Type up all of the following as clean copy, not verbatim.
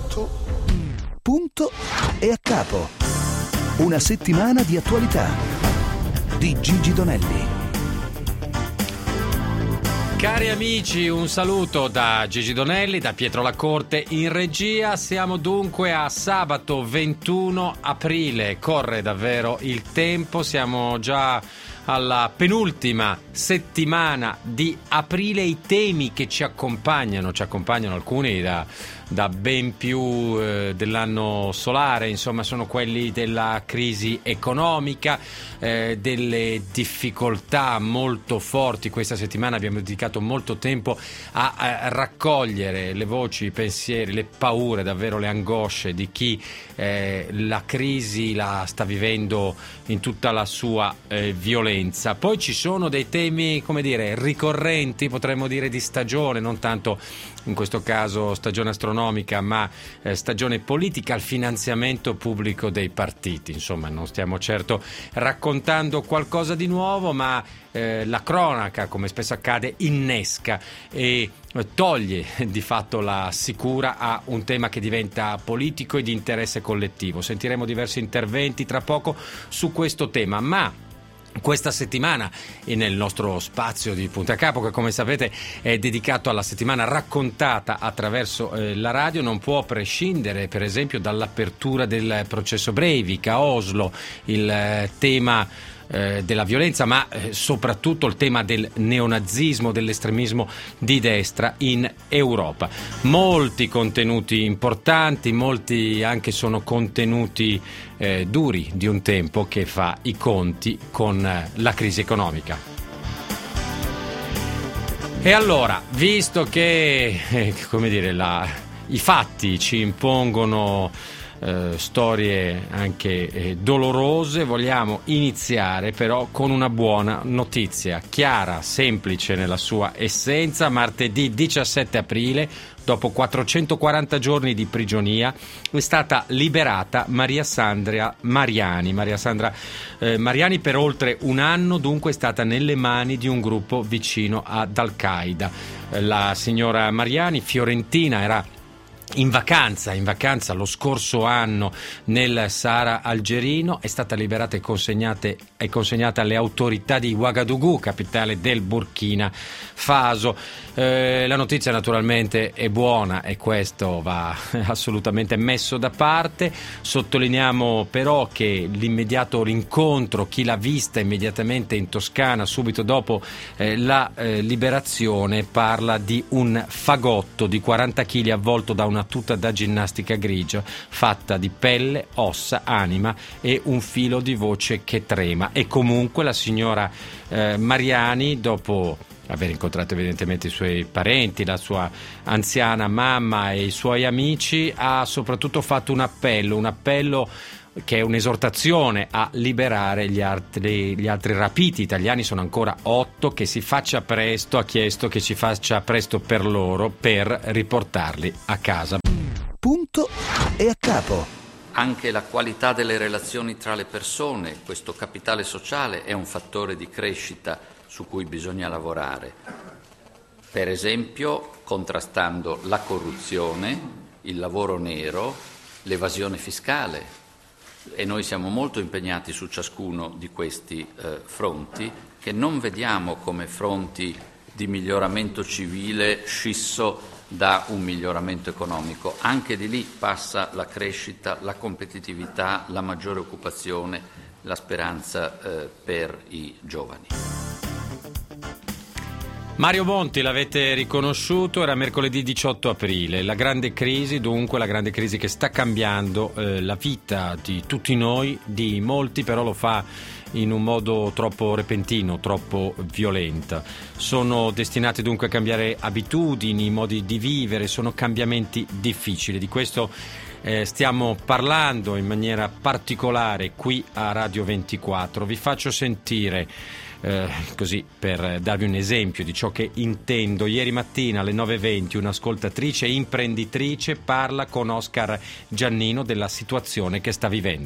Punto e a capo. Una settimana di attualità di Gigi Donelli. Cari amici, un saluto da Gigi Donelli, da Pietro Lacorte in regia. Siamo dunque a sabato 21 aprile, corre davvero il tempo, siamo già alla penultima settimana di aprile. I temi che ci accompagnano alcuni da ben più dell'anno solare, insomma, sono quelli della crisi economica, delle difficoltà molto forti. Questa settimana abbiamo dedicato molto tempo a raccogliere le voci, i pensieri, le paure, davvero le angosce di chi la crisi la sta vivendo in tutta la sua violenza. Poi ci sono dei temi, come dire, ricorrenti, potremmo dire di stagione, non tanto in questo caso stagione astronomica, ma stagione politica, il finanziamento pubblico dei partiti. Insomma, non stiamo certo raccontando qualcosa di nuovo, ma la cronaca, come spesso accade, innesca e toglie di fatto la sicura a un tema che diventa politico e di interesse collettivo. Sentiremo diversi interventi tra poco su questo tema, ma questa settimana e nel nostro spazio di Punto a Capo, che come sapete è dedicato alla settimana raccontata attraverso la radio, non può prescindere per esempio dall'apertura del processo Breivik a Oslo, il tema della violenza, ma soprattutto il tema del neonazismo, dell'estremismo di destra in Europa. Molti contenuti importanti, molti anche sono contenuti duri di un tempo che fa i conti con la crisi economica. E allora, visto che come dire, i fatti ci impongono storie anche dolorose, vogliamo iniziare però con una buona notizia, chiara, semplice nella sua essenza. Martedì 17 aprile, dopo 440 giorni di prigionia, è stata liberata Maria Sandra Mariani. Maria Sandra Mariani per oltre un anno dunque è stata nelle mani di un gruppo vicino ad Al-Qaeda. La signora Mariani, fiorentina, era in vacanza lo scorso anno nel Sahara algerino, è stata liberata e consegnata alle autorità di Ouagadougou, capitale del Burkina Faso. La notizia naturalmente è buona e questo va assolutamente messo da parte. Sottolineiamo però che l'immediato rincontro, chi l'ha vista immediatamente in Toscana subito dopo la liberazione, parla di un fagotto di 40 kg avvolto da una tuta da ginnastica grigia fatta di pelle, ossa, anima e un filo di voce che trema. E comunque la signora Mariani, dopo aver incontrato evidentemente i suoi parenti, la sua anziana mamma e i suoi amici, ha soprattutto fatto un appello che è un'esortazione a liberare gli altri rapiti italiani. Sono ancora 8, che si faccia presto, ha chiesto che si faccia presto per loro, per riportarli a casa. Punto e a capo. Anche la qualità delle relazioni tra le persone, questo capitale sociale, è un fattore di crescita su cui bisogna lavorare. Per esempio, contrastando la corruzione, il lavoro nero, l'evasione fiscale. E noi siamo molto impegnati su ciascuno di questi fronti, che non vediamo come fronti di miglioramento civile scisso da un miglioramento economico. Anche di lì passa la crescita, la competitività, la maggiore occupazione, la speranza per i giovani. Mario Monti, l'avete riconosciuto, era mercoledì 18 aprile. La grande crisi, dunque, la grande crisi che sta cambiando la vita di tutti noi, di molti, però lo fa in un modo troppo repentino, troppo violento. Sono destinati dunque a cambiare abitudini, modi di vivere, sono cambiamenti difficili. Di questo stiamo parlando in maniera particolare qui a Radio 24. Vi faccio sentire così per darvi un esempio di ciò che intendo. Ieri mattina alle 9:20 un'ascoltatrice imprenditrice parla con Oscar Giannino della situazione che sta vivendo.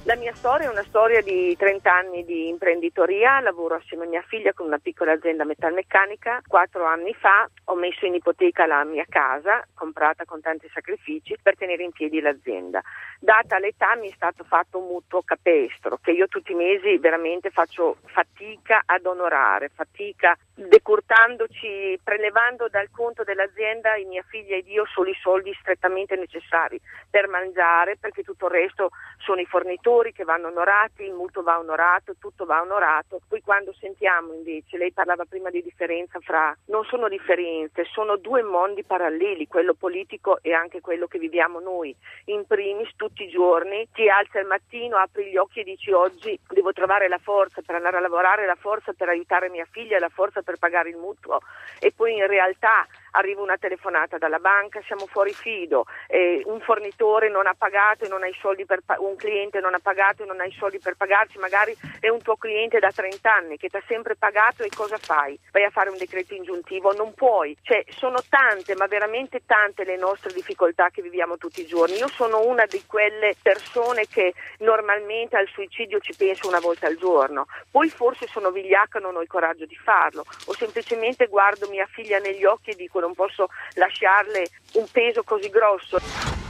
La mia storia è una storia di 30 anni di imprenditoria, lavoro assieme a mia figlia con una piccola azienda metalmeccanica. 4 anni fa ho messo in ipoteca la mia casa, comprata con tanti sacrifici, per tenere in piedi l'azienda. Data l'età mi è stato fatto un mutuo capestro, che io tutti i mesi veramente faccio fatica ad onorare, fatica decurtandoci, prelevando dal conto dell'azienda mia figlia ed io solo i soldi strettamente necessari per mangiare, perché tutto il resto sono i fornitori che vanno onorati, il mutuo va onorato, tutto va onorato. Poi quando sentiamo invece, lei parlava prima di differenza non sono differenze, sono due mondi paralleli, quello politico e anche quello che viviamo noi. In primis tutti i giorni ti alza il mattino, apri gli occhi e dici oggi devo trovare la forza per andare a lavorare, la forza per aiutare mia figlia, la forza per pagare il mutuo, e poi in realtà arriva una telefonata dalla banca, siamo fuori fido, un fornitore non ha pagato e non ha i soldi un cliente non ha pagato e non ha i soldi per pagarci, magari è un tuo cliente da 30 anni che ti ha sempre pagato, e cosa fai? Vai a fare un decreto ingiuntivo? Non puoi. Cioè, sono tante, ma veramente tante le nostre difficoltà che viviamo tutti i giorni. Io sono una di quelle persone che normalmente al suicidio ci penso una volta al giorno, poi forse sono vigliacca, non ho il coraggio di farlo, o semplicemente guardo mia figlia negli occhi e dico non posso lasciarle un peso così grosso.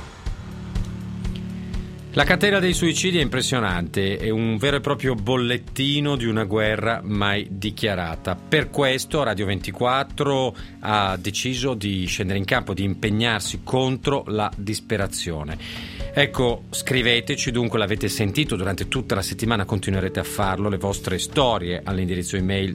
La catena dei suicidi è impressionante, è un vero e proprio bollettino di una guerra mai dichiarata. Per questo Radio 24 ha deciso di scendere in campo, di impegnarsi contro la disperazione. Ecco, scriveteci, dunque l'avete sentito durante tutta la settimana, continuerete a farlo, le vostre storie all'indirizzo email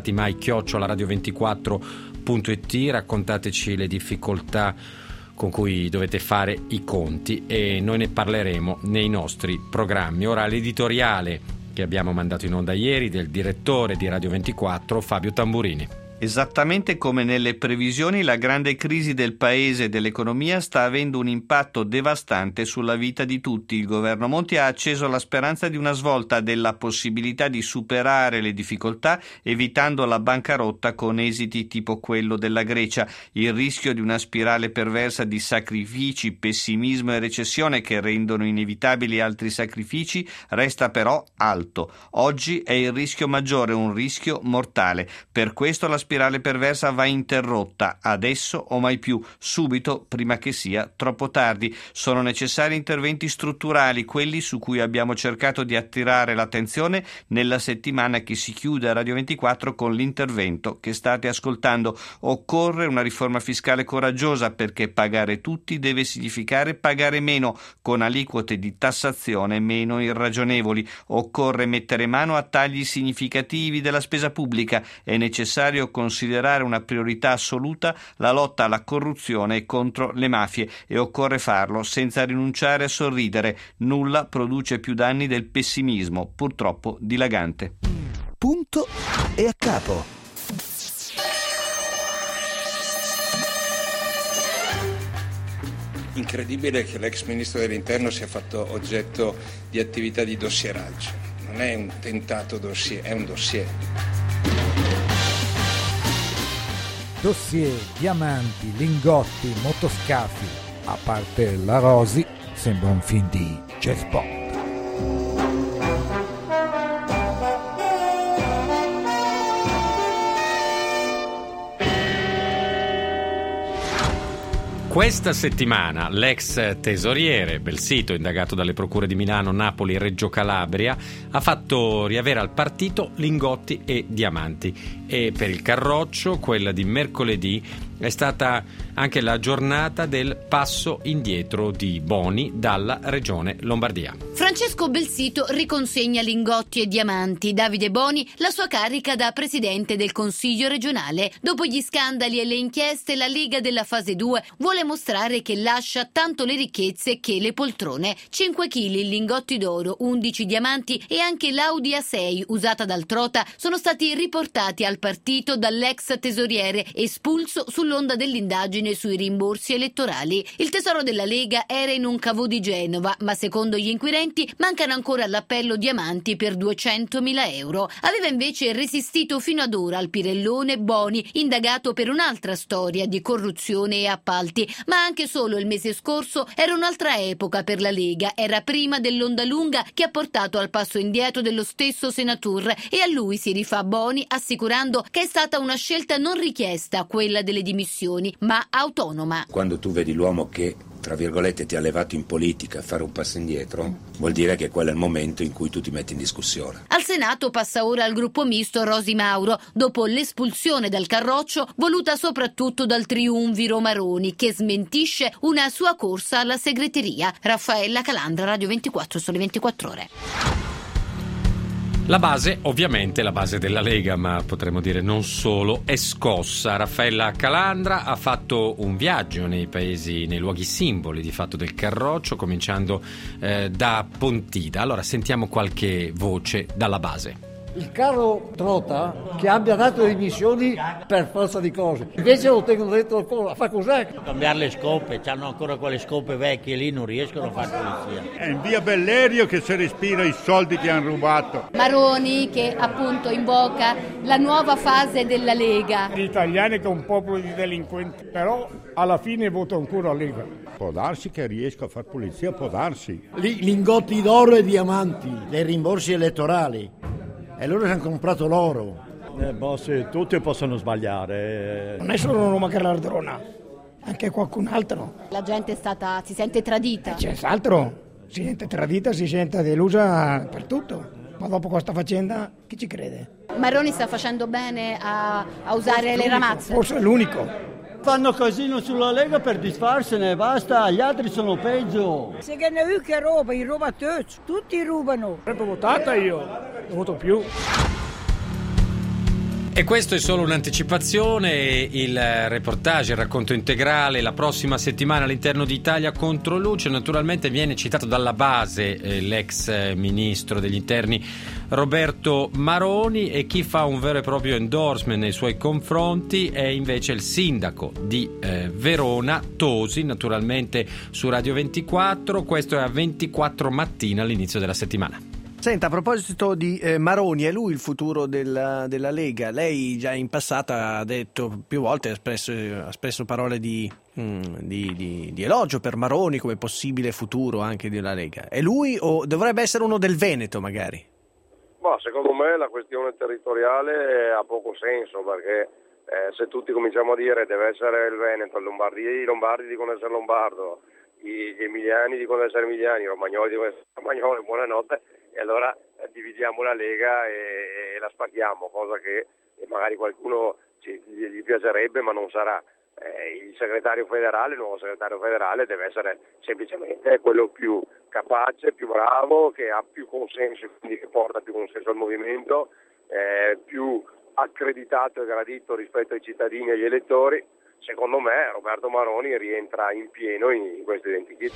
disperatimai@radio24.it, raccontateci le difficoltà con cui dovete fare i conti e noi ne parleremo nei nostri programmi. Ora l'editoriale che abbiamo mandato in onda ieri del direttore di Radio 24, Fabio Tamburini. Esattamente come nelle previsioni, la grande crisi del paese e dell'economia sta avendo un impatto devastante sulla vita di tutti. Il governo Monti ha acceso la speranza di una svolta, della possibilità di superare le difficoltà evitando la bancarotta con esiti tipo quello della Grecia. Il rischio di una spirale perversa di sacrifici, pessimismo e recessione che rendono inevitabili altri sacrifici resta però alto. Oggi è il rischio maggiore, un rischio mortale. Per questo la spirale perversa va interrotta, adesso o mai più, subito, prima che sia troppo tardi. Sono necessari interventi strutturali, quelli su cui abbiamo cercato di attirare l'attenzione nella settimana che si chiude a Radio 24 con l'intervento che state ascoltando. Occorre una riforma fiscale coraggiosa, perché pagare tutti deve significare pagare meno, con aliquote di tassazione meno irragionevoli. Occorre mettere mano a tagli significativi della spesa pubblica. È necessario considerare una priorità assoluta la lotta alla corruzione e contro le mafie, e occorre farlo senza rinunciare a sorridere. Nulla produce più danni del pessimismo, purtroppo dilagante. Punto e a capo. Incredibile che l'ex ministro dell'Interno sia fatto oggetto di attività di dossieraggio. Non è un tentato dossier, è un dossier. Dossier, diamanti, lingotti, motoscafi. A parte la Rosi, sembra un film di Jeff Bond. Questa settimana l'ex tesoriere Belsito, indagato dalle procure di Milano, Napoli e Reggio Calabria, ha fatto riavere al partito lingotti e diamanti. E per il Carroccio, quella di mercoledì, è stata anche la giornata del passo indietro di Boni dalla regione Lombardia. Francesco Belsito riconsegna lingotti e diamanti. Davide Boni la sua carica da presidente del Consiglio regionale. Dopo gli scandali e le inchieste, la Lega della fase 2 vuole mostrare che lascia tanto le ricchezze che le poltrone. 5 kg lingotti d'oro, 11 diamanti e anche l'Audi A6 usata dal Trota sono stati riportati al partito dall'ex tesoriere, espulso sul sull'onda dell'indagine sui rimborsi elettorali. Il tesoro della Lega era in un cavò di Genova, ma secondo gli inquirenti mancano ancora all'appello Diamanti per 200.000 euro. Aveva invece resistito fino ad ora al Pirellone Boni, indagato per un'altra storia di corruzione e appalti. Ma anche solo il mese scorso era un'altra epoca per la Lega, era prima dell'onda lunga che ha portato al passo indietro dello stesso Senatur, e a lui si rifà Boni assicurando che è stata una scelta non richiesta, quella delle dimissioni, ma autonoma. Quando tu vedi l'uomo che, tra virgolette, ti ha levato in politica a fare un passo indietro, vuol dire che quello è il momento in cui tu ti metti in discussione. Al Senato passa ora al gruppo misto Rosi Mauro, dopo l'espulsione dal Carroccio voluta soprattutto dal triumviro Maroni, che smentisce una sua corsa alla segreteria. Raffaella Calandra, Radio 24, Sole 24 Ore. La base, ovviamente la base della Lega, ma potremmo dire non solo, è scossa. Raffaella Calandra ha fatto un viaggio nei paesi, nei luoghi simboli di fatto del Carroccio, cominciando da Pontida. Allora sentiamo qualche voce dalla base. Il caro Trota che abbia dato le dimissioni per forza di cose, invece lo tengono dentro a fare cos'è? Cambiare le scope, hanno ancora quelle scope vecchie lì, non riescono a fare polizia. È in via Bellerio che si respira i soldi che hanno rubato. Maroni che appunto invoca la nuova fase della Lega. Gli italiani che è un popolo di delinquenti, però alla fine voto ancora Lega. Può darsi che riesca a fare polizia, può darsi. Lingotti d'oro e diamanti, dei rimborsi elettorali. E loro ci hanno comprato l'oro. Sì, tutti possono sbagliare. Non è solo Roma che ladrona, anche qualcun altro. La gente si sente tradita. C'è altro, si sente tradita, si sente delusa per tutto. Ma dopo questa faccenda, chi ci crede? Maroni sta facendo bene a usare le ramazze. Forse è l'unico. Fanno casino sulla Lega per disfarsene, basta, gli altri sono peggio. Se che ne ho che ruba, i rubatori, tutti rubano. Avrebbe votata io, non voto più. E questo è solo un'anticipazione, il reportage, il racconto integrale la prossima settimana all'interno di Italia contro Luce. Naturalmente viene citato dalla base l'ex ministro degli interni Roberto Maroni, e chi fa un vero e proprio endorsement nei suoi confronti è invece il sindaco di Verona, Tosi, naturalmente su Radio 24. Questo è a 24 mattina all'inizio della settimana. Senta, a proposito di Maroni, è lui il futuro della Lega? Lei già in passato ha detto più volte, ha espresso parole di elogio per Maroni come possibile futuro anche della Lega. È lui o dovrebbe essere uno del Veneto magari? Secondo me la questione territoriale ha poco senso, perché se tutti cominciamo a dire deve essere il Veneto, i lombardi dicono essere lombardo, gli emiliani dicono essere emiliani, i romagnoli dicono essere romagnoli, buonanotte, e allora dividiamo la Lega e la spacchiamo, cosa che magari qualcuno gli piacerebbe ma non sarà. Il nuovo segretario federale deve essere semplicemente quello più capace, più bravo, che ha più consenso, quindi che porta più consenso al movimento, più accreditato e gradito rispetto ai cittadini e agli elettori. Secondo me Roberto Maroni rientra in pieno in questo identikit.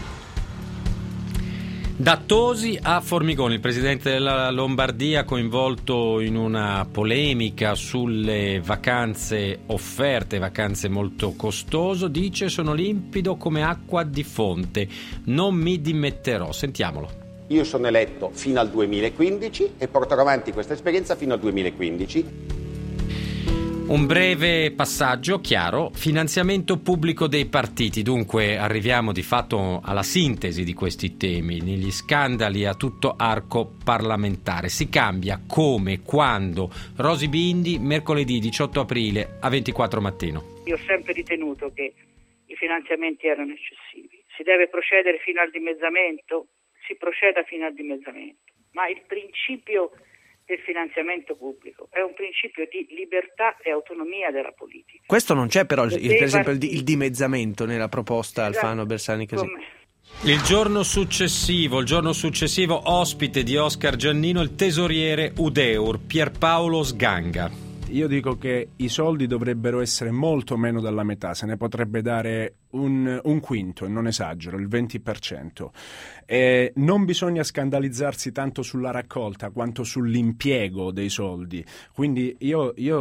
Da Tosi a Formigoni, il presidente della Lombardia coinvolto in una polemica sulle vacanze offerte, vacanze molto costose, dice: sono limpido come acqua di fonte, non mi dimetterò. Sentiamolo. Io sono eletto fino al 2015 e porterò avanti questa esperienza fino al 2015. Un breve passaggio chiaro: finanziamento pubblico dei partiti. Dunque arriviamo di fatto alla sintesi di questi temi. Negli scandali a tutto arco parlamentare si cambia come, quando. Rosi Bindi, mercoledì 18 aprile a 24 mattino. Io ho sempre ritenuto che i finanziamenti erano eccessivi. Si deve procedere fino al dimezzamento? Si proceda fino al dimezzamento, ma il principio del finanziamento pubblico è un principio di libertà e autonomia della politica. Questo non c'è però, per esempio, il dimezzamento nella proposta Alfano Bersani Casini. Il giorno successivo, ospite di Oscar Giannino, il tesoriere Udeur, Pierpaolo Sganga. Io dico che i soldi dovrebbero essere molto meno della metà, se ne potrebbe dare un quinto, e non esagero, il 20%. E non bisogna scandalizzarsi tanto sulla raccolta quanto sull'impiego dei soldi. Quindi io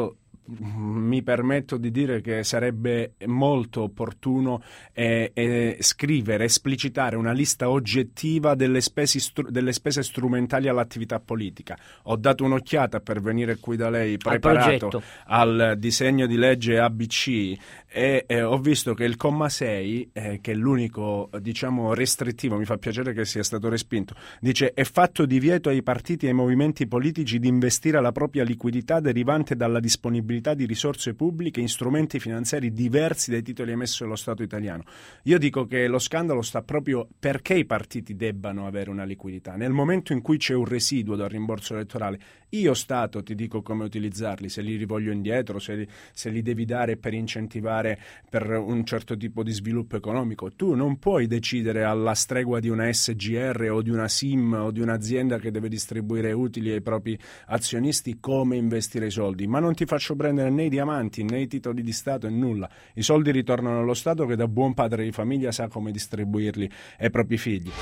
mi permetto di dire che sarebbe molto opportuno scrivere, esplicitare una lista oggettiva delle spese strumentali all'attività politica. Ho dato un'occhiata per venire qui da lei preparato al disegno di legge ABC e ho visto che il comma 6, che è l'unico restrittivo, mi fa piacere che sia stato respinto, dice: è fatto divieto ai partiti e ai movimenti politici di investire la propria liquidità derivante dalla disponibilità di risorse pubbliche in strumenti finanziari diversi dai titoli emessi dallo Stato italiano. Io dico che lo scandalo sta proprio perché i partiti debbano avere una liquidità. Nel momento in cui c'è un residuo dal rimborso elettorale, io Stato ti dico come utilizzarli, se li rivoglio indietro, se li devi dare per incentivare per un certo tipo di sviluppo economico. Tu non puoi decidere alla stregua di una SGR o di una SIM o di un'azienda che deve distribuire utili ai propri azionisti come investire i soldi, ma non ti faccio prendere né i diamanti né i titoli di Stato e nulla. I soldi ritornano allo Stato che da buon padre di famiglia sa come distribuirli ai propri figli.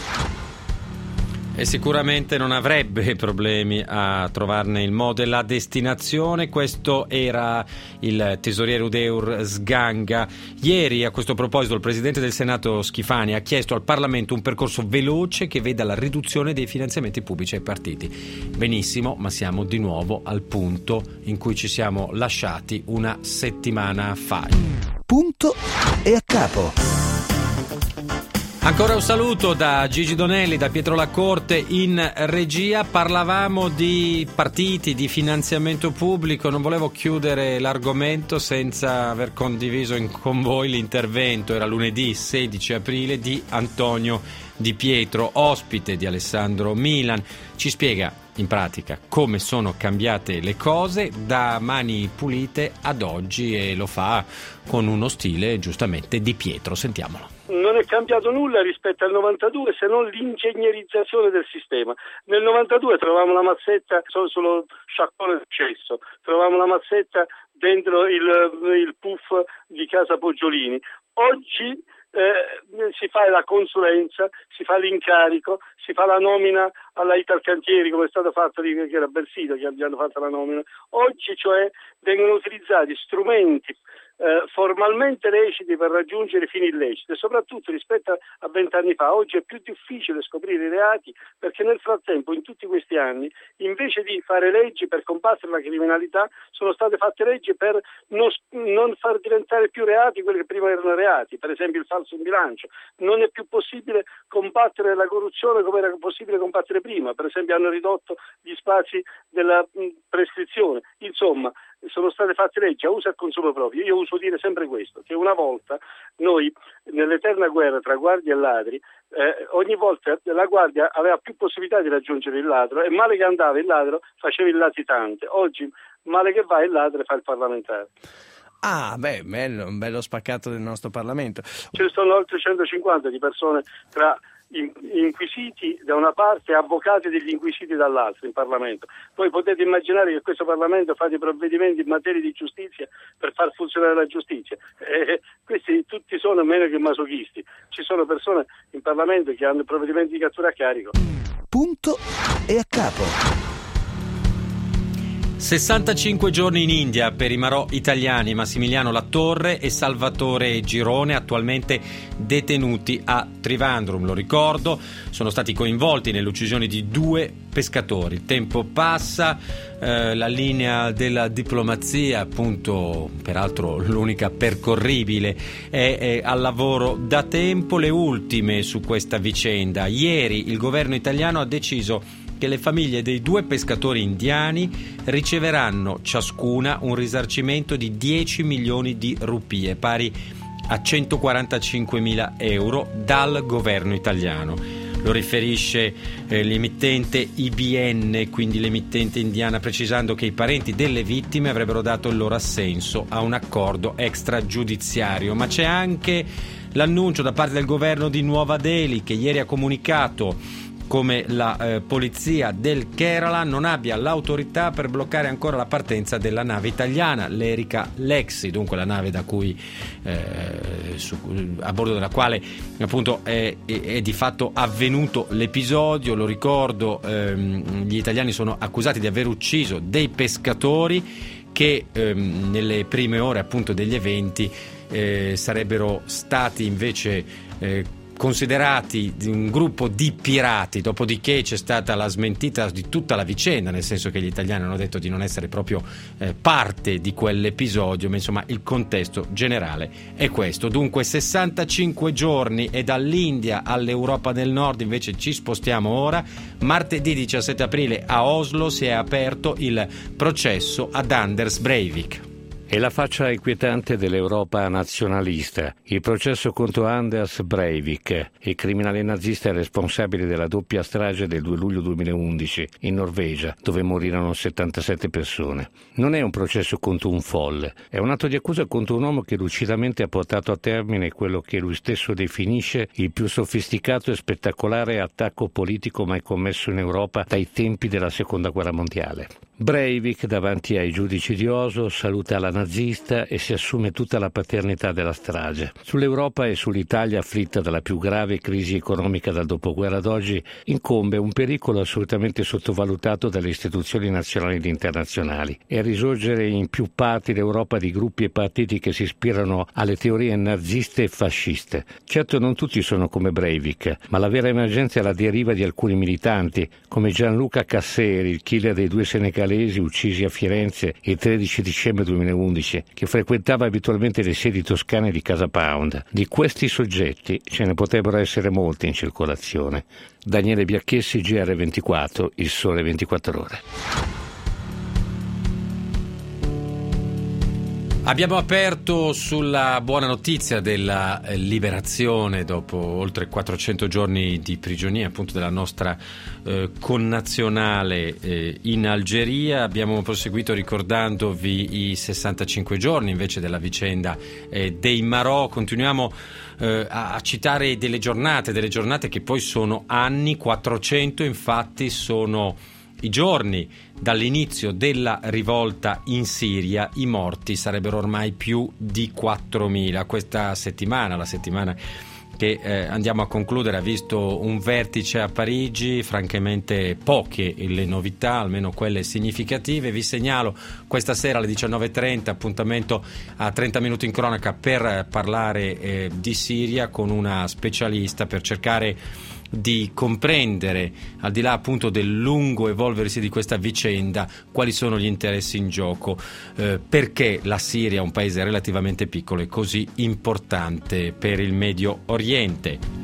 E sicuramente non avrebbe problemi a trovarne il modo e la destinazione. Questo era il tesoriere Udeur Sganga. Ieri, a questo proposito, il presidente del Senato Schifani ha chiesto al Parlamento un percorso veloce che veda la riduzione dei finanziamenti pubblici ai partiti. Benissimo, ma siamo di nuovo al punto in cui ci siamo lasciati una settimana fa. Punto e a capo. Ancora un saluto da Gigi Donelli, da Pietro Lacorte in regia. Parlavamo di partiti, di finanziamento pubblico. Non volevo chiudere l'argomento senza aver condiviso con voi l'intervento. Era lunedì 16 aprile di Antonio Di Pietro, ospite di Alessandro Milan. Ci spiega in pratica come sono cambiate le cose da Mani Pulite ad oggi e lo fa con uno stile giustamente Di Pietro. Sentiamolo. Non è cambiato nulla rispetto al 92 se non l'ingegnerizzazione del sistema. Nel 92 trovavamo la mazzetta sullo sciacquone del cesso, trovavamo la mazzetta dentro il puff di casa Poggiolini. Oggi si fa la consulenza, si fa l'incarico, si fa la nomina alla Italcantieri, come è stato fatto che era Bersito che abbiamo fatto la nomina. Oggi cioè vengono utilizzati strumenti formalmente leciti per raggiungere fini illeciti e soprattutto rispetto a 20 anni fa oggi è più difficile scoprire i reati perché nel frattempo in tutti questi anni invece di fare leggi per combattere la criminalità sono state fatte leggi per non far diventare più reati quelli che prima erano reati, per esempio il falso in bilancio. Non è più possibile combattere la corruzione come era possibile combattere prima, per esempio hanno ridotto gli spazi della prescrizione. Insomma, sono state fatte leggi a uso e consumo proprio. Io uso dire sempre questo, che una volta noi nell'eterna guerra tra guardie e ladri ogni volta la guardia aveva più possibilità di raggiungere il ladro e male che andava il ladro faceva il latitante. Oggi male che va il ladro fa il parlamentare. Ah, beh, un bello spaccato del nostro Parlamento. Ce sono oltre 150 di persone tra inquisiti da una parte e avvocati degli inquisiti dall'altra in Parlamento. Voi potete immaginare che questo Parlamento fa dei provvedimenti in materia di giustizia per far funzionare la giustizia. Questi tutti sono meno che masochisti. Ci sono persone in Parlamento che hanno provvedimenti di cattura a carico. Punto e a capo. 65 giorni in India per i marò italiani Massimiliano Latorre e Salvatore Girone, attualmente detenuti a Trivandrum. Lo ricordo, sono stati coinvolti nelle uccisioni di 2 pescatori. Il tempo passa, la linea della diplomazia, appunto, peraltro l'unica percorribile, è al lavoro da tempo. Le ultime su questa vicenda. Ieri il governo italiano ha deciso che le famiglie dei 2 pescatori indiani riceveranno ciascuna un risarcimento di 10 milioni di rupie, pari a 145.000 euro dal governo italiano. Lo riferisce l'emittente IBN, quindi l'emittente indiana, precisando che i parenti delle vittime avrebbero dato il loro assenso a un accordo extragiudiziario. Ma c'è anche l'annuncio da parte del governo di Nuova Delhi, che ieri ha comunicato come la polizia del Kerala non abbia l'autorità per bloccare ancora la partenza della nave italiana, l'Erika Lexi, dunque la nave da cui a bordo della quale appunto è di fatto avvenuto l'episodio. Lo ricordo, gli italiani sono accusati di aver ucciso dei pescatori che nelle prime ore appunto degli eventi sarebbero stati invece considerati un gruppo di pirati, dopodiché c'è stata la smentita di tutta la vicenda, nel senso che gli italiani hanno detto di non essere proprio parte di quell'episodio, ma insomma il contesto generale è questo. Dunque 65 giorni e dall'India all'Europa del Nord invece ci spostiamo ora. Martedì 17 aprile a Oslo si è aperto il processo ad Anders Breivik. È la faccia inquietante dell'Europa nazionalista. Il processo contro Anders Breivik, il criminale nazista responsabile della doppia strage del 2 luglio 2011 in Norvegia, dove morirono 77 persone. Non è un processo contro un folle, è un atto di accusa contro un uomo che lucidamente ha portato a termine quello che lui stesso definisce il più sofisticato e spettacolare attacco politico mai commesso in Europa dai tempi della Seconda Guerra Mondiale. Breivik, davanti ai giudici di Oslo, saluta la nazista e si assume tutta la paternità della strage. Sull'Europa e sull'Italia, afflitta dalla più grave crisi economica dal dopoguerra ad oggi, incombe un pericolo assolutamente sottovalutato dalle istituzioni nazionali ed internazionali. È risorgere in più parti l'Europa di gruppi e partiti che si ispirano alle teorie naziste e fasciste. Certo, non tutti sono come Breivik, ma la vera emergenza è la deriva di alcuni militanti, come Gianluca Casseri, il killer dei 2 senegalesi uccisi a Firenze il 13 dicembre 2011, che frequentava abitualmente le sedi toscane di Casa Pound. Di questi soggetti ce ne potrebbero essere molti in circolazione. Daniele Biacchessi, GR24, Il Sole 24 Ore. Abbiamo aperto sulla buona notizia della liberazione dopo oltre 400 giorni di prigionia appunto della nostra connazionale in Algeria. Abbiamo proseguito ricordandovi i 65 giorni invece della vicenda dei Marò. Continuiamo a citare delle giornate che poi sono anni. 400 infatti sono i giorni dall'inizio della rivolta in Siria. I morti sarebbero ormai più di 4.000. Questa settimana, la settimana che andiamo a concludere, ha visto un vertice a Parigi, francamente poche le novità, almeno quelle significative. Vi segnalo questa sera alle 19.30 appuntamento a 30 minuti in cronaca per parlare di Siria con una specialista, per cercare di comprendere, al di là appunto del lungo evolversi di questa vicenda, quali sono gli interessi in gioco, perché la Siria, un paese relativamente piccolo, è così importante per il Medio Oriente.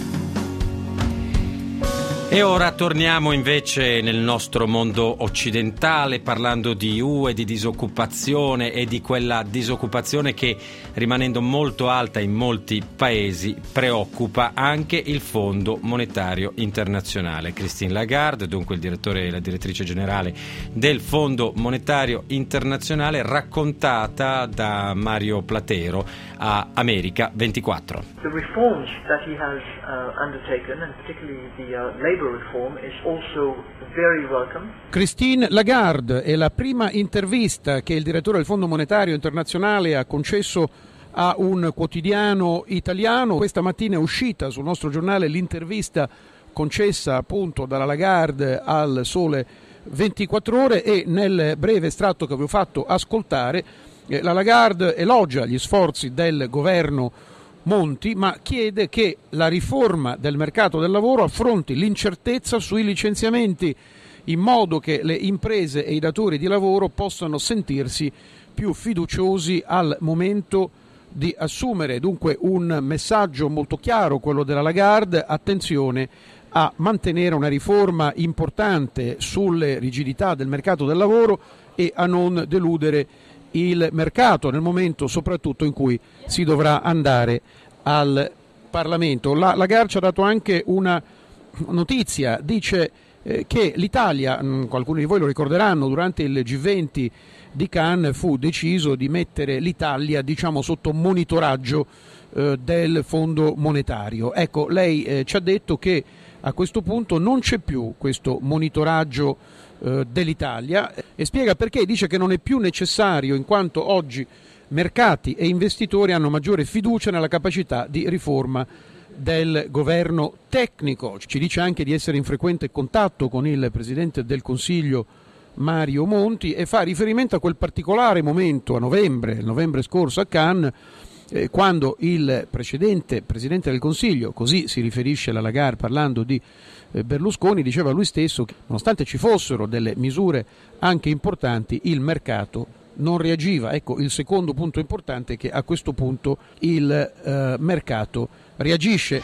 E ora torniamo invece nel nostro mondo occidentale, parlando di UE, di disoccupazione e di quella disoccupazione che, rimanendo molto alta in molti paesi, preoccupa anche il Fondo Monetario Internazionale. Christine Lagarde, dunque il direttore e la direttrice generale del Fondo Monetario Internazionale, raccontata da Mario Platero a America 24. The reforms that he has undertaken, and particularly the labor reform, is also very welcome. Christine Lagarde è la prima intervista che il direttore del Fondo Monetario Internazionale ha concesso a un quotidiano italiano. Questa mattina è uscita sul nostro giornale l'intervista concessa appunto dalla Lagarde al Sole 24 Ore e nel breve estratto che vi ho fatto ascoltare la Lagarde elogia gli sforzi del governo Monti, ma chiede che la riforma del mercato del lavoro affronti l'incertezza sui licenziamenti in modo che le imprese e i datori di lavoro possano sentirsi più fiduciosi al momento di assumere. Dunque un messaggio molto chiaro, quello della Lagarde: attenzione a mantenere una riforma importante sulle rigidità del mercato del lavoro e a non deludere il mercato nel momento soprattutto in cui si dovrà andare al Parlamento. La Lagarde ci ha dato anche una notizia, dice che l'Italia, qualcuno di voi lo ricorderanno, durante il G20 di Cannes fu deciso di mettere l'Italia, diciamo, sotto monitoraggio del Fondo Monetario. Ecco, lei ci ha detto che a questo punto non c'è più questo monitoraggio dell'Italia e spiega perché. Dice che non è più necessario in quanto oggi mercati e investitori hanno maggiore fiducia nella capacità di riforma del governo tecnico. Ci dice anche di essere in frequente contatto con il Presidente del Consiglio Mario Monti, e fa riferimento a quel particolare momento a novembre scorso a Cannes, quando il precedente Presidente del Consiglio, così si riferisce alla Lagarde parlando di Berlusconi, diceva lui stesso che nonostante ci fossero delle misure anche importanti, il mercato non reagiva. Ecco, il secondo punto importante è che a questo punto il mercato reagisce.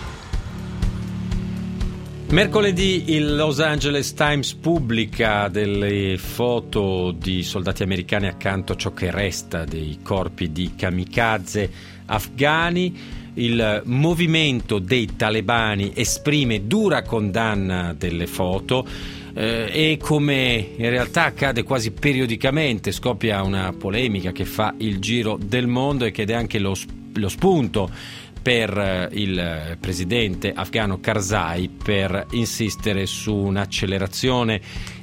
Mercoledì il Los Angeles Times pubblica delle foto di soldati americani accanto a ciò che resta dei corpi di kamikaze afghani. Il movimento dei talebani esprime dura condanna delle foto e, come in realtà accade quasi periodicamente, scoppia una polemica che fa il giro del mondo e che è anche lo spunto per il presidente afghano Karzai per insistere su un'accelerazione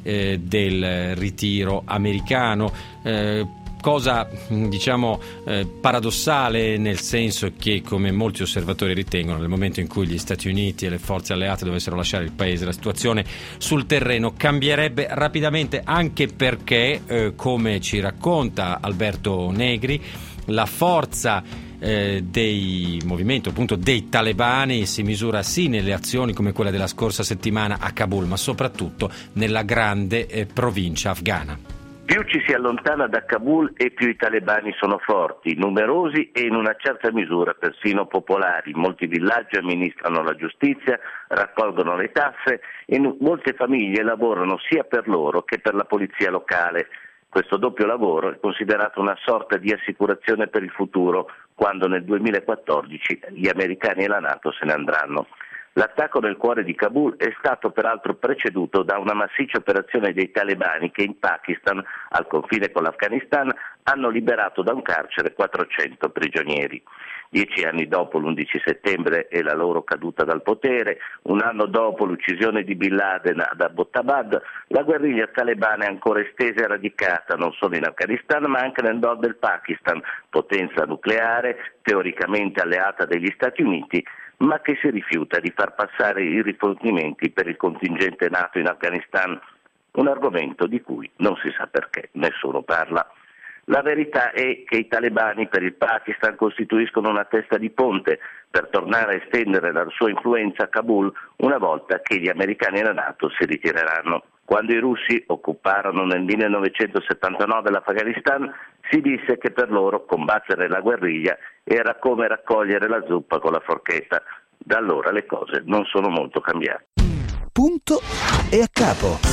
del ritiro americano, cosa diciamo paradossale, nel senso che, come molti osservatori ritengono, nel momento in cui gli Stati Uniti e le forze alleate dovessero lasciare il paese, la situazione sul terreno cambierebbe rapidamente, anche perché come ci racconta Alberto Negri, la forza dei movimenti, appunto dei talebani, si misura sì nelle azioni come quella della scorsa settimana a Kabul, ma soprattutto nella grande provincia afghana. Più ci si allontana da Kabul e più i talebani sono forti, numerosi e in una certa misura persino popolari. Molti villaggi amministrano la giustizia, raccolgono le tasse e molte famiglie lavorano sia per loro che per la polizia locale. Questo doppio lavoro è considerato una sorta di assicurazione per il futuro, quando nel 2014 gli americani e la NATO se ne andranno. L'attacco nel cuore di Kabul è stato peraltro preceduto da una massiccia operazione dei talebani che in Pakistan, al confine con l'Afghanistan, hanno liberato da un carcere 400 prigionieri. 10 anni dopo l'11 settembre e la loro caduta dal potere, un anno dopo l'uccisione di Bin Laden ad Abbottabad, la guerriglia talebana è ancora estesa e radicata non solo in Afghanistan ma anche nel nord del Pakistan, potenza nucleare, teoricamente alleata degli Stati Uniti, ma che si rifiuta di far passare i rifornimenti per il contingente NATO in Afghanistan, un argomento di cui non si sa perché nessuno parla. La verità è che i talebani per il Pakistan costituiscono una testa di ponte per tornare a estendere la sua influenza a Kabul una volta che gli americani e la NATO si ritireranno. Quando i russi occuparono nel 1979 l'Afghanistan, si disse che per loro combattere la guerriglia era come raccogliere la zuppa con la forchetta. Da allora le cose non sono molto cambiate. Punto e a capo.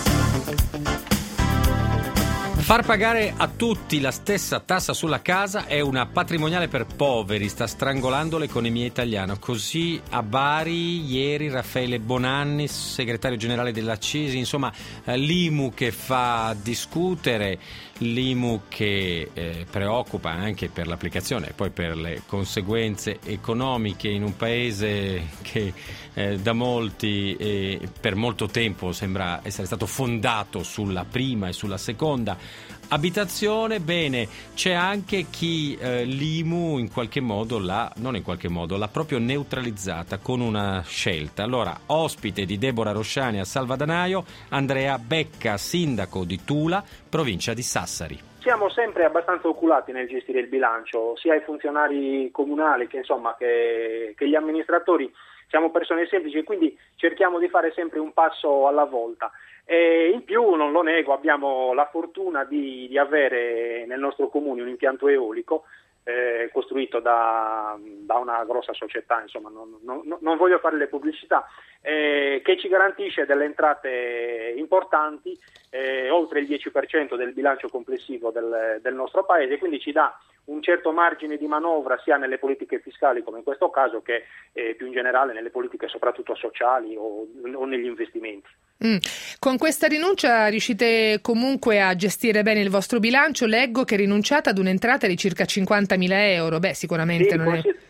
Far pagare a tutti la stessa tassa sulla casa è una patrimoniale per poveri, sta strangolando l'economia italiana. Così a Bari ieri Raffaele Bonanni, segretario generale della CISI, insomma l'IMU che fa discutere, l'IMU che preoccupa anche per l'applicazione e poi per le conseguenze economiche in un paese che da molti e per molto tempo sembra essere stato fondato sulla prima e sulla seconda abitazione. Bene, c'è anche chi l'IMU in qualche modo l'ha proprio neutralizzata con una scelta. Allora, ospite di Deborah Rosciani a Salvadanaio, Andrea Becca, sindaco di Tula, provincia di Sassari. Siamo sempre abbastanza oculati nel gestire il bilancio, sia i funzionari comunali che gli amministratori. Siamo persone semplici e quindi cerchiamo di fare sempre un passo alla volta. E in più, non lo nego, abbiamo la fortuna di avere nel nostro comune un impianto eolico costruito da una grossa società, insomma non voglio fare le pubblicità, che ci garantisce delle entrate importanti, oltre il 10% del bilancio complessivo del nostro paese, quindi ci dà un certo margine di manovra sia nelle politiche fiscali come in questo caso che più in generale nelle politiche soprattutto sociali o negli investimenti. Con questa rinuncia riuscite comunque a gestire bene il vostro bilancio? Leggo che rinunciate ad un'entrata di circa 50.000 euro. Beh, sicuramente sì,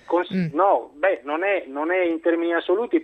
non è in termini assoluti,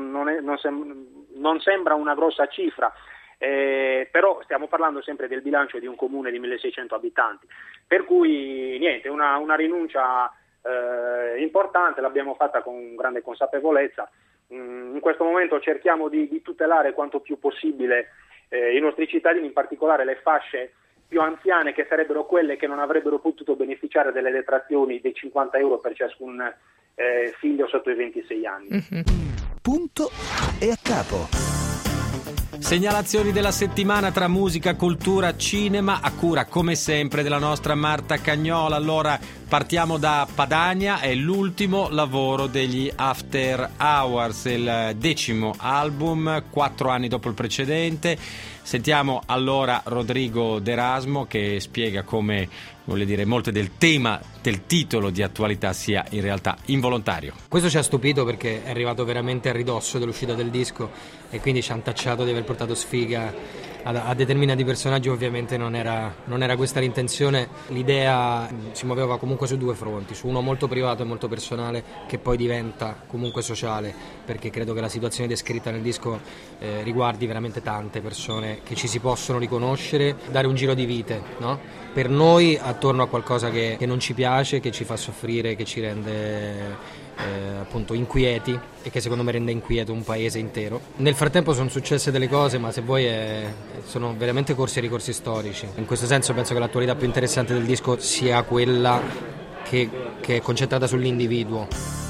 non sembra una grossa cifra. Però stiamo parlando sempre del bilancio di un comune di 1.600 abitanti, per cui niente, una rinuncia importante, l'abbiamo fatta con grande consapevolezza. In questo momento cerchiamo di tutelare quanto più possibile i nostri cittadini, in particolare le fasce più anziane, che sarebbero quelle che non avrebbero potuto beneficiare delle detrazioni dei 50 euro per ciascun figlio sotto i 26 anni. Punto e a capo. Segnalazioni della settimana tra musica, cultura, cinema, a cura come sempre della nostra Marta Cagnola. Allora partiamo da Padania, è l'ultimo lavoro degli After Hours, il 10° album, 4 anni dopo il precedente. Sentiamo allora Rodrigo D'Erasmo che spiega come, voglio dire, molte del tema del titolo di attualità sia in realtà involontario. Questo ci ha stupito perché è arrivato veramente a ridosso dell'uscita del disco e quindi ci hanno tacciato di aver portato sfiga a determinati personaggi. Ovviamente non era questa l'intenzione. L'idea si muoveva comunque su 2 fronti, su uno molto privato e molto personale che poi diventa comunque sociale, perché credo che la situazione descritta nel disco riguardi veramente tante persone che ci si possono riconoscere, dare un giro di vite, no? Per noi attorno a qualcosa che non ci piace, che ci fa soffrire, che ci rende appunto inquieti e che secondo me rende inquieto un paese intero. Nel frattempo sono successe delle cose, ma se vuoi sono veramente corsi e ricorsi storici. In questo senso penso che l'attualità più interessante del disco sia quella che è concentrata sull'individuo.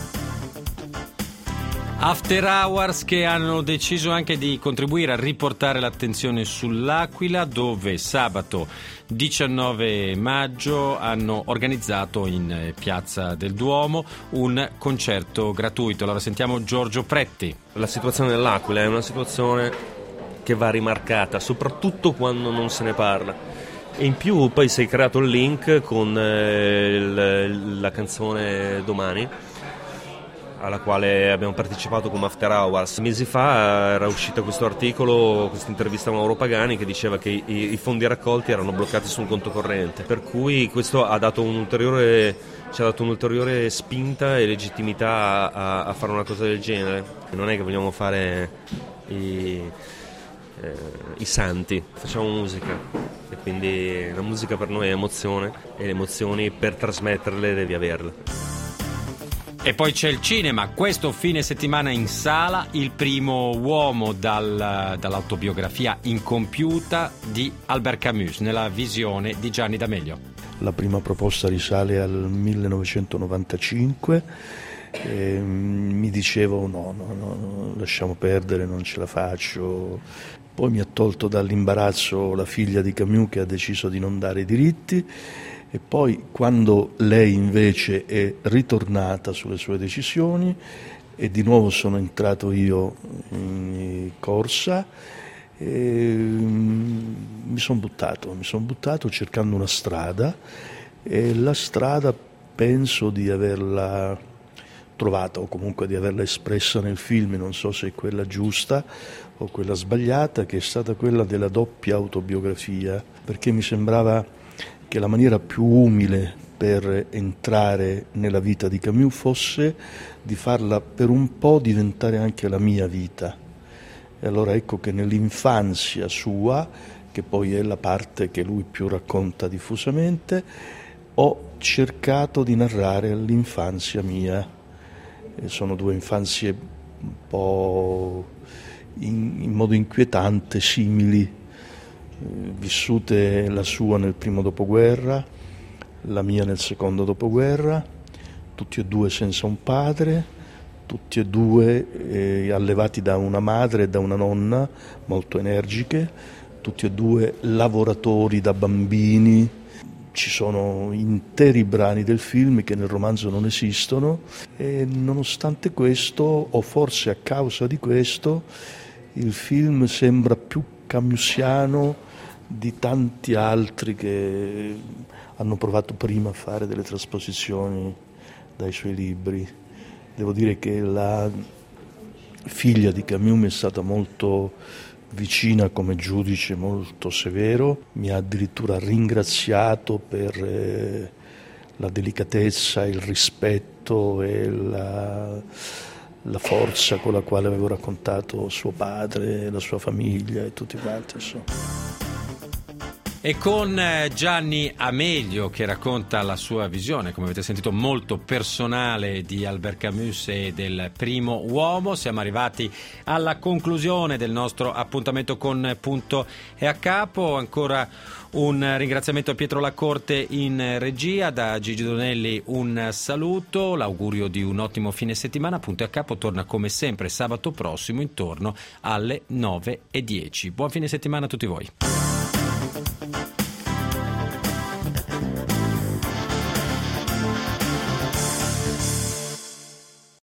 After Hours che hanno deciso anche di contribuire a riportare l'attenzione sull'Aquila, dove sabato 19 maggio hanno organizzato in Piazza del Duomo un concerto gratuito. Allora sentiamo Giorgio Pretti. La situazione dell'Aquila è una situazione che va rimarcata, soprattutto quando non se ne parla. E in più poi si è creato il link con la canzone Domani, alla quale abbiamo partecipato come After Hours. Mesi fa era uscito questo articolo, questa intervista a Mauro Pagani che diceva che i fondi raccolti erano bloccati su un conto corrente, per cui questo ci ha dato un'ulteriore spinta e legittimità a fare una cosa del genere. Non è che vogliamo fare i santi, facciamo musica e quindi la musica per noi è emozione e le emozioni per trasmetterle devi averle. E poi c'è il cinema, questo fine settimana in sala, il primo uomo dall'autobiografia incompiuta di Albert Camus, nella visione di Gianni D'Amelio. La prima proposta risale al 1995, mi dicevo no, lasciamo perdere, non ce la faccio. Poi mi ha tolto dall'imbarazzo la figlia di Camus che ha deciso di non dare i diritti. E poi quando lei invece è ritornata sulle sue decisioni e di nuovo sono entrato io in corsa, mi sono buttato cercando una strada e la strada penso di averla trovata o comunque di averla espressa nel film, non so se è quella giusta o quella sbagliata, che è stata quella della doppia autobiografia, perché mi sembrava che la maniera più umile per entrare nella vita di Camus fosse di farla per un po' diventare anche la mia vita. E allora ecco che nell'infanzia sua, che poi è la parte che lui più racconta diffusamente, ho cercato di narrare l'infanzia mia. E sono 2 infanzie un po' in modo inquietante simili, vissute, la sua nel primo dopoguerra, la mia nel secondo dopoguerra, tutti e 2 senza un padre, tutti e 2 allevati da una madre e da una nonna molto energiche, tutti e 2 lavoratori da bambini. Ci sono interi brani del film che nel romanzo non esistono e nonostante questo, o forse a causa di questo, il film sembra più camusiano di tanti altri che hanno provato prima a fare delle trasposizioni dai suoi libri. Devo dire che la figlia di Camus mi è stata molto vicina come giudice, molto severo, mi ha addirittura ringraziato per la delicatezza, il rispetto e la forza con la quale avevo raccontato suo padre, la sua famiglia e tutti quanti, insomma. E con Gianni Amelio che racconta la sua visione, come avete sentito, molto personale di Albert Camus e del primo uomo. Siamo arrivati alla conclusione del nostro appuntamento con Punto e a Capo. Ancora un ringraziamento a Pietro Lacorte in regia, da Gigi Donelli un saluto, l'augurio di un ottimo fine settimana. Punto e a Capo torna come sempre sabato prossimo intorno alle 9:10. Buon fine settimana a tutti voi.